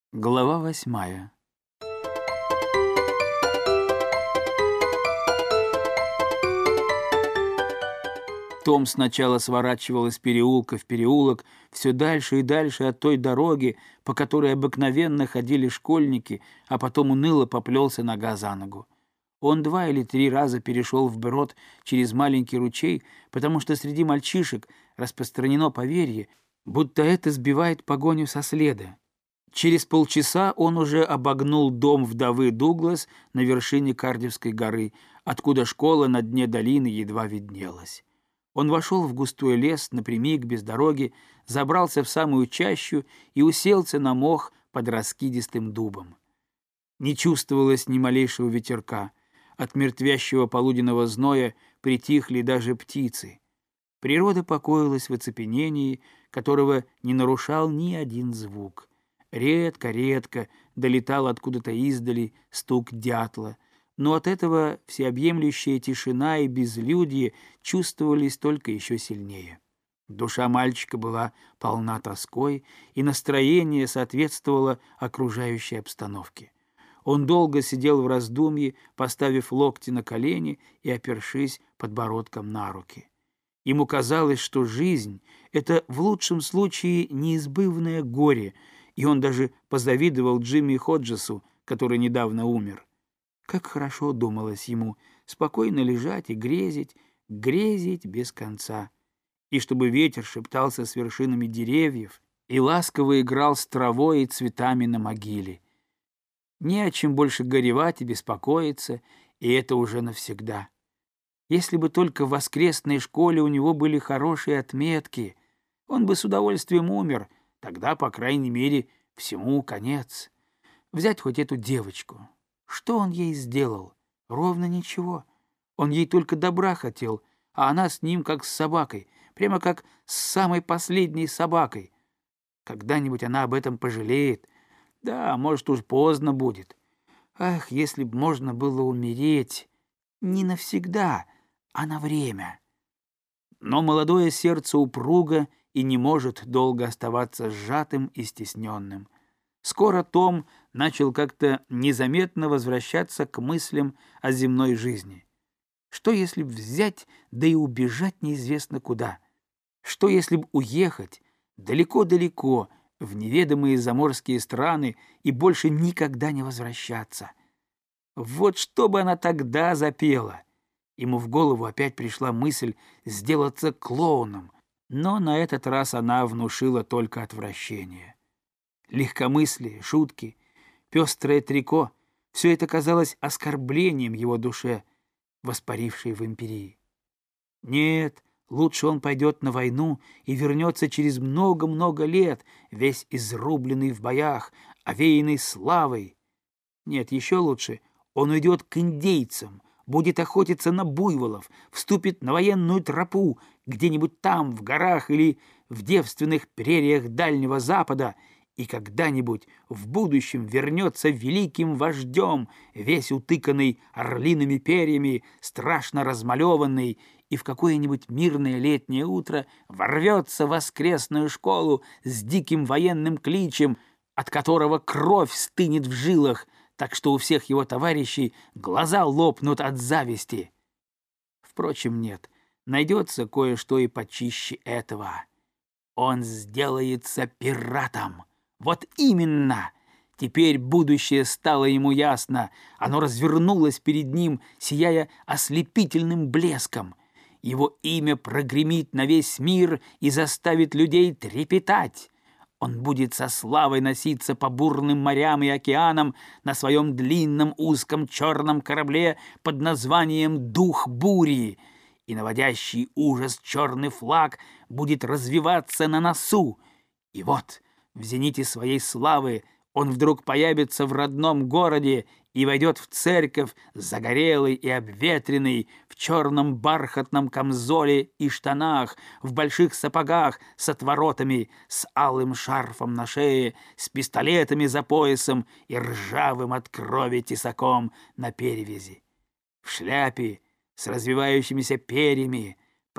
Глава 8. Том сначала сворачивал из переулка в переулок все дальше и дальше от той дороги, по которой обыкновенно ходили школьники, а потом уныло поплелся нога за ногу. Он 2 или 3 раза перешел вброд через маленький ручей, потому что среди мальчишек распространено поверье, будто это сбивает погоню со следа. Через полчаса он уже обогнул дом вдовы Дуглас на вершине Кардивской горы, откуда школа на дне долины едва виднелась. Он вошел в густой лес напрямик, без дороги, забрался в самую чащу и уселся на мох под раскидистым дубом. Не чувствовалось ни малейшего ветерка. От мертвящего полуденного зноя притихли даже птицы. Природа покоилась в оцепенении, которого не нарушал ни один звук. Редко-редко долетал откуда-то издали стук дятла, но от этого всеобъемлющая тишина и безлюдье чувствовались только еще сильнее. Душа мальчика была полна тоской, и настроение соответствовало окружающей обстановке. Он долго сидел в раздумье, поставив локти на колени и опершись подбородком на руки. Ему казалось, что жизнь — это в лучшем случае неизбывное горе, и он даже позавидовал Джимми Ходжесу, который недавно умер. Как хорошо, думалось ему, спокойно лежать и грезить, грезить без конца. И чтобы ветер шептался с вершинами деревьев и ласково играл с травой и цветами на могиле. Не о чем больше горевать и беспокоиться, и это уже навсегда. Если бы только в воскресной школе у него были хорошие отметки, он бы с удовольствием умер. Тогда, по крайней мере, всему конец. Взять хоть эту девочку. Что он ей сделал? Ровно ничего. Он ей только добра хотел, а она с ним как с собакой, прямо как с самой последней собакой. Когда-нибудь она об этом пожалеет. Да, может, уж поздно будет. Ах, если б можно было умереть не навсегда, а на время. Но молодое сердце упруго и не может долго оставаться сжатым и стесненным. Скоро Том начал как-то незаметно возвращаться к мыслям о земной жизни. Что, если б взять, да и убежать неизвестно куда? Что, если б уехать далеко-далеко, в неведомые заморские страны, и больше никогда не возвращаться? Вот что бы она тогда запела! Ему в голову опять пришла мысль сделаться клоуном, но на этот раз она внушила только отвращение. Легкомыслие, шутки, пестрое трико — все это казалось оскорблением его душе, воспарившей в империи. Нет, лучше он пойдет на войну и вернется через много-много лет, весь изрубленный в боях, овеянный славой. Нет, еще лучше он уйдет к индейцам, будет охотиться на буйволов, вступит на военную тропу где-нибудь там, в горах или в девственных прериях Дальнего Запада, и когда-нибудь в будущем вернется великим вождем, весь утыканный орлиными перьями, страшно размалеванный, и в какое-нибудь мирное летнее утро ворвется в воскресную школу с диким военным кличем, от которого кровь стынет в жилах, так что у всех его товарищей глаза лопнут от зависти. Впрочем, нет, найдется кое-что и почище этого. Он сделается пиратом. Вот именно! Теперь будущее стало ему ясно. Оно развернулось перед ним, сияя ослепительным блеском. Его имя прогремит на весь мир и заставит людей трепетать. Он будет со славой носиться по бурным морям и океанам на своем длинном узком черном корабле под названием «Дух бури», и наводящий ужас черный флаг будет развиваться на носу. И вот в зените своей славы он вдруг появится в родном городе и войдет в церковь, загорелый и обветренный, в черном бархатном камзоле и штанах, в больших сапогах с отворотами, с алым шарфом на шее, с пистолетами за поясом и ржавым от крови тесаком на перевязи. В шляпе с развивающимися перьями,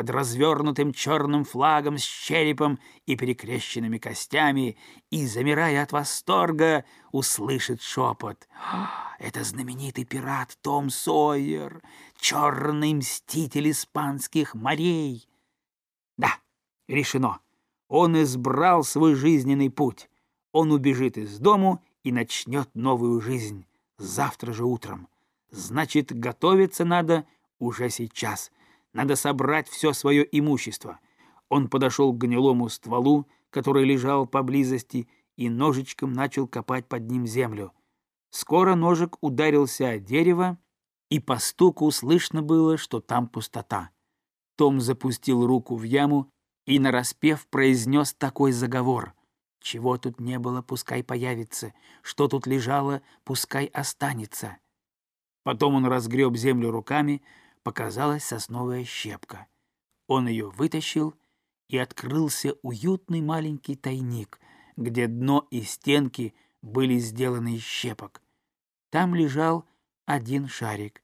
под развернутым черным флагом с черепом и перекрещенными костями, и, замирая от восторга, услышит шепот: «Это знаменитый пират Том Сойер, черный мститель испанских морей!» Да, решено. Он избрал свой жизненный путь. Он убежит из дому и начнет новую жизнь завтра же утром. Значит, готовиться надо уже сейчас. Надо собрать все свое имущество. Он подошел к гнилому стволу, который лежал поблизости, и ножичком начал копать под ним землю. Скоро ножик ударился о дерево, и по стуку слышно было, что там пустота. Том запустил руку в яму и нараспев произнес такой заговор: «Чего тут не было, пускай появится, что тут лежало, пускай останется». Потом он разгреб землю руками, показалась сосновая щепка. Он ее вытащил, и открылся уютный маленький тайник, где дно и стенки были сделаны из щепок. Там лежал один шарик.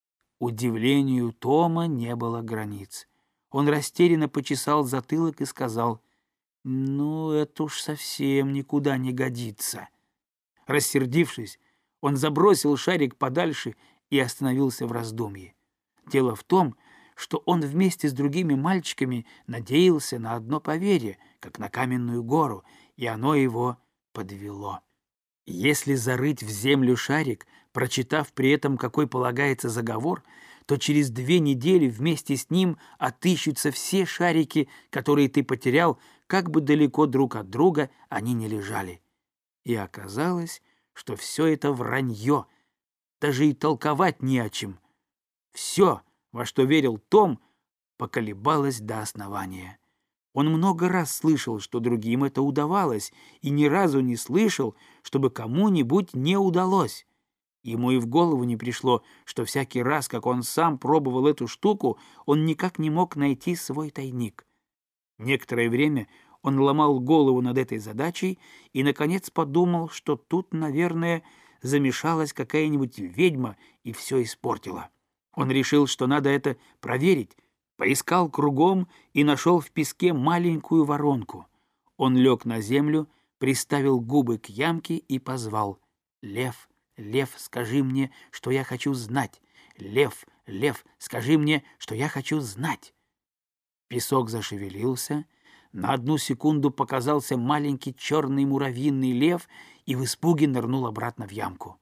Удивлению Тома не было границ. Он растерянно почесал затылок и сказал: «Ну, это уж совсем никуда не годится». Рассердившись, он забросил шарик подальше и остановился в раздумье. Дело в том, что он вместе с другими мальчиками надеялся на одно поверье, как на каменную гору, и оно его подвело. Если зарыть в землю шарик, прочитав при этом, какой полагается заговор, то через 2 недели вместе с ним отыщутся все шарики, которые ты потерял, как бы далеко друг от друга они ни лежали. И оказалось, что все это вранье, даже и толковать не о чем. Все, во что верил Том, поколебалось до основания. Он много раз слышал, что другим это удавалось, и ни разу не слышал, чтобы кому-нибудь не удалось. Ему и в голову не пришло, что всякий раз, как он сам пробовал эту штуку, он никак не мог найти свой тайник. Некоторое время он ломал голову над этой задачей и, наконец, подумал, что тут, наверное, замешалась какая-нибудь ведьма и все испортила. Он решил, что надо это проверить, поискал кругом и нашел в песке маленькую воронку. Он лег на землю, приставил губы к ямке и позвал: «Лев, лев, скажи мне, что я хочу знать! Лев, лев, скажи мне, что я хочу знать!» Песок зашевелился, на 1 секунду показался маленький черный муравьиный лев и в испуге нырнул обратно в ямку.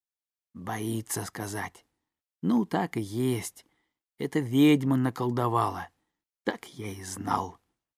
Боится сказать. Ну, так и есть. Это ведьма наколдовала. Так я и знал.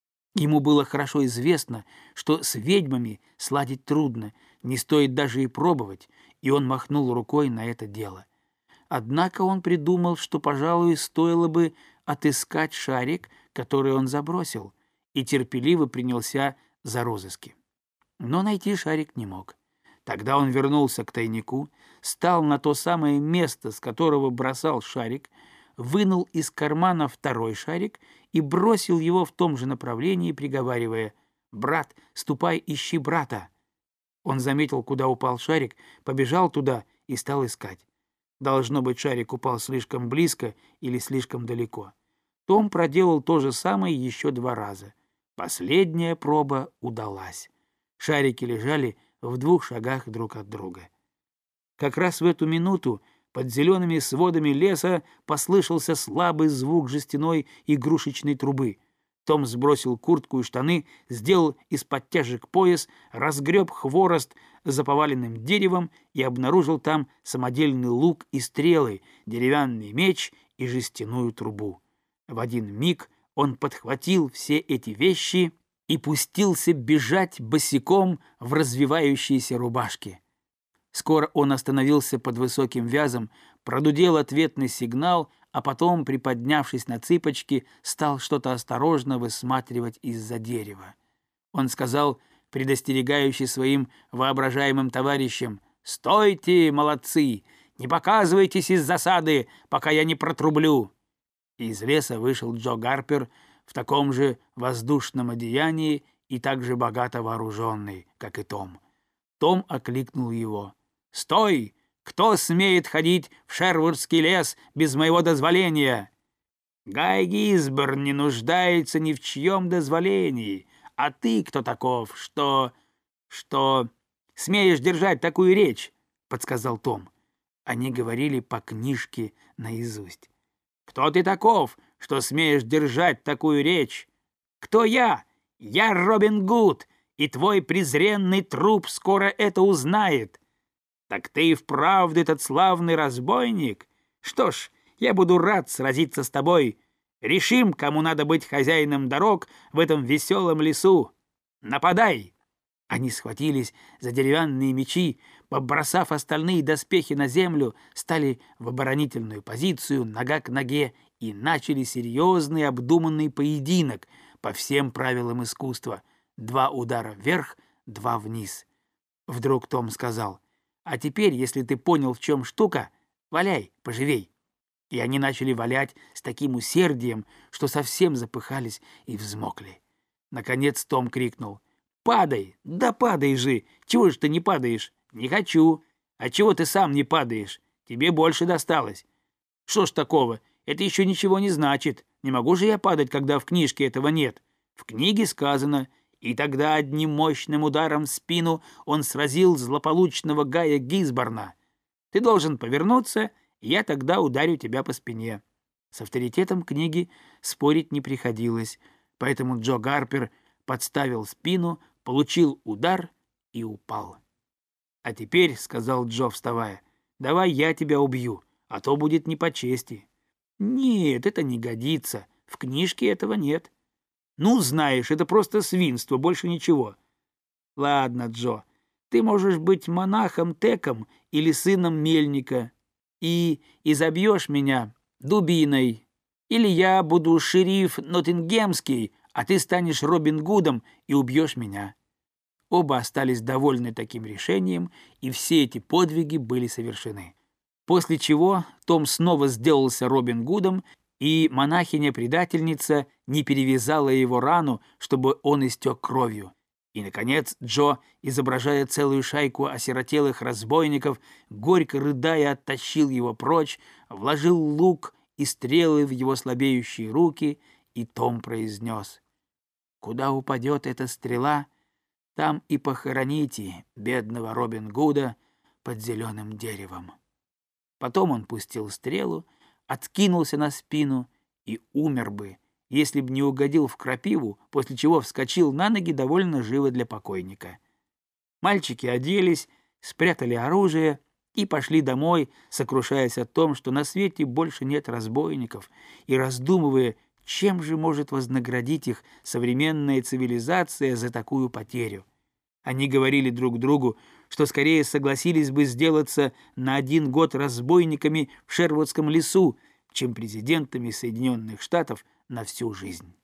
Ему было хорошо известно, что с ведьмами сладить трудно, не стоит даже и пробовать, и он махнул рукой на это дело. Однако он придумал, что, пожалуй, стоило бы отыскать шарик, который он забросил, и терпеливо принялся за розыски. Но найти шарик не мог. Тогда он вернулся к тайнику, стал на то самое место, с которого бросал шарик, вынул из кармана 2-й шарик и бросил его в том же направлении, приговаривая: «Брат, ступай, ищи брата». Он заметил, куда упал шарик, побежал туда и стал искать. Должно быть, шарик упал слишком близко или слишком далеко. Том проделал то же самое еще 2 раза. Последняя проба удалась. Шарики лежали в 2 шагах друг от друга. Как раз в эту минуту под зелеными сводами леса послышался слабый звук жестяной игрушечной трубы. Том сбросил куртку и штаны, сделал из подтяжек пояс, разгреб хворост за поваленным деревом и обнаружил там самодельный лук и стрелы, деревянный меч и жестяную трубу. В один миг он подхватил все эти вещи и пустился бежать босиком в развивающейся рубашке. Скоро он остановился под высоким вязом, продудел ответный сигнал, а потом, приподнявшись на цыпочки, стал что-то осторожно высматривать из-за дерева. Он сказал, предостерегающий своим воображаемым товарищам: «Стойте, молодцы! Не показывайтесь из засады, пока я не протрублю!» Из леса вышел Джо Гарпер в таком же воздушном одеянии и так же богато вооруженный, как и Том. Том окликнул его: «Стой! Кто смеет ходить в Шервудский лес без моего дозволения?» Гай Гизборн не нуждается ни в чьем дозволении. А ты кто таков, что смеешь держать такую речь?» — подсказал Том. Они говорили по книжке наизусть. «Кто ты таков, что смеешь держать такую речь? Кто я? Я Робин Гуд, и твой презренный труп скоро это узнает. Так ты и вправду этот славный разбойник? Что ж, я буду рад сразиться с тобой. Решим, кому надо быть хозяином дорог в этом веселом лесу. Нападай!» Они схватились за деревянные мечи, побросав остальные доспехи на землю, стали в оборонительную позицию, нога к ноге, и начали серьезный обдуманный поединок по всем правилам искусства. 2 удара вверх, 2 вниз. Вдруг Том сказал: «А теперь, если ты понял, в чем штука, валяй поживей». И они начали валять с таким усердием, что совсем запыхались и взмокли. Наконец Том крикнул: «Падай! Да падай же! Чего ж ты не падаешь?» «Не хочу. А чего ты сам не падаешь? Тебе больше досталось». «Что ж такого? Это еще ничего не значит. Не могу же я падать, когда в книжке этого нет. В книге сказано: и тогда одним мощным ударом в спину он сразил злополучного Гая Гизборна. Ты должен повернуться, и я тогда ударю тебя по спине». С авторитетом книги спорить не приходилось, поэтому Джо Гарпер подставил спину, получил удар и упал. «А теперь, — сказал Джо, вставая, — давай я тебя убью, а то будет не по чести». «Нет, это не годится. В книжке этого нет». «Ну, знаешь, это просто свинство, больше ничего». «Ладно, Джо, ты можешь быть монахом Теком или сыном мельника и изобьешь меня дубиной. Или я буду шериф Ноттингемский, а ты станешь Робин Гудом и убьешь меня». Оба остались довольны таким решением, и все эти подвиги были совершены. После чего Том снова сделался Робин Гудом, и монахиня-предательница не перевязала его рану, чтобы он истек кровью. И, наконец, Джо, изображая целую шайку осиротелых разбойников, горько рыдая, оттащил его прочь, вложил лук и стрелы в его слабеющие руки, и Том произнес: «Куда упадет эта стрела, там и похороните бедного Робин Гуда под зеленым деревом». Потом он пустил стрелу, откинулся на спину и умер бы, если б не угодил в крапиву, после чего вскочил на ноги довольно живо для покойника. Мальчики оделись, спрятали оружие и пошли домой, сокрушаясь о том, что на свете больше нет разбойников, и раздумывая, чем же может вознаградить их современная цивилизация за такую потерю. Они говорили друг другу, что скорее согласились бы сделаться на 1 год разбойниками в Шервудском лесу, чем президентами Соединенных Штатов на всю жизнь.